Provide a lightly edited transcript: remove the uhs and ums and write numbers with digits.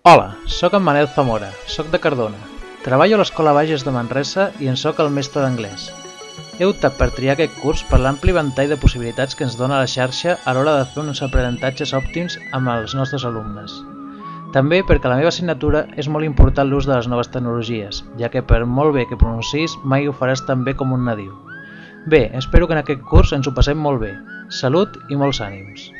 Hola, sóc en Manel Zamora, sóc de Cardona. Treballo a l'Escola Bages de Manresa i en sóc el mestre d'anglès. He optat per triar aquest curs per l'ampli ventall de possibilitats que ens dona la xarxa a l'hora de fer uns aprenentatges òptims amb els nostres alumnes. També perquè a la meva assignatura és molt important l'ús de les noves tecnologies, ja que per molt bé que pronunciïs mai ho faràs tan bé com un nadiu. Bé, espero que en aquest curs ens ho passem molt bé. Salut i molts ànims!